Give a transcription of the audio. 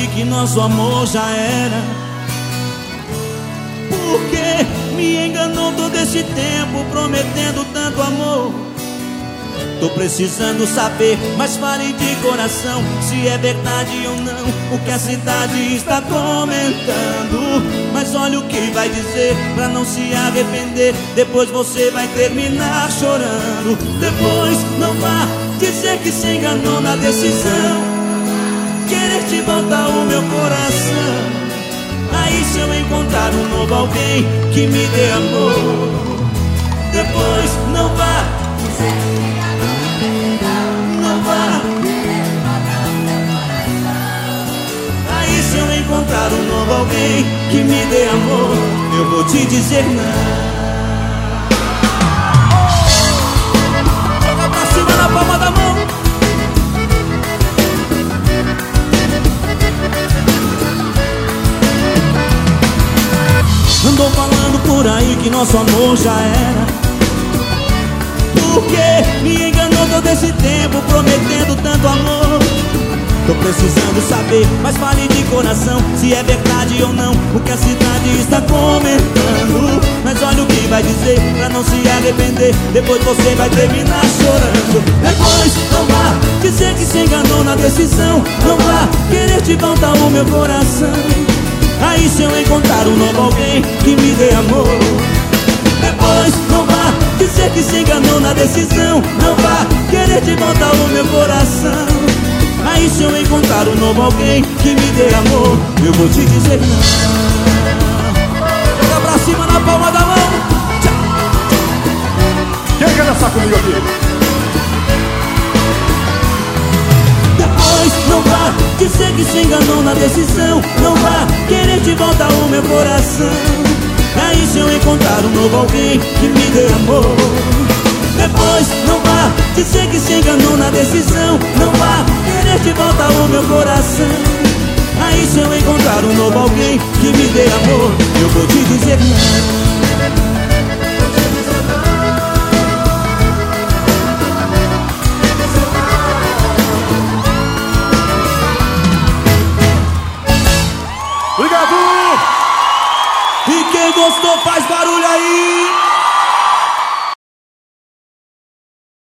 aí que nosso amor já era. Por que me enganou todo esse tempo, prometendo tanto amor? Tô precisando saber, mas fale de coração, se é verdade ou não o que a cidade está comentando. Mas olha o que vai dizer, pra não se arrepender. Depois você vai terminar chorando. Depois não vá dizer que se enganou na decisão, querer de volta o meu coração. Aí se eu encontrar um novo alguém que me dê amor, depois não vá dizer que se enganou na decisão, não vá. Aí se eu encontrar um novo alguém que me dê amor, eu vou te dizer não. Joga pra cima na palma da mão. Andou falando por aí que nosso amor já era. Por que me enganou todo esse tempo, prometendo tanto amor? Tô precisando saber, mas fale de coração, se é verdade ou não o que a cidade está comentando. Mas olha o que vai dizer, pra não se arrepender. Depois você vai terminar chorando. Depois não vá dizer que se enganou na decisão, não vá querer de volta o meu coração. Aí se eu encontrar um novo alguém que me dê amor, depois não vá dizer que se enganou na decisão, não vá querer de volta o meu coração. Aí se eu encontrar um novo alguém que me dê amor, eu vou te dizer não. Joga pra cima na palma da mão. Quem quer dançar comigo aqui? Não vá dizer que se enganou na decisão, não vá querer de volta o meu coração. Aí se eu encontrar um novo alguém que me dê amor, depois não vá dizer que se enganou na decisão, não vá querer de volta o meu coração. Aí se eu encontrar um novo alguém que me dê amor, eu vou te dizer não.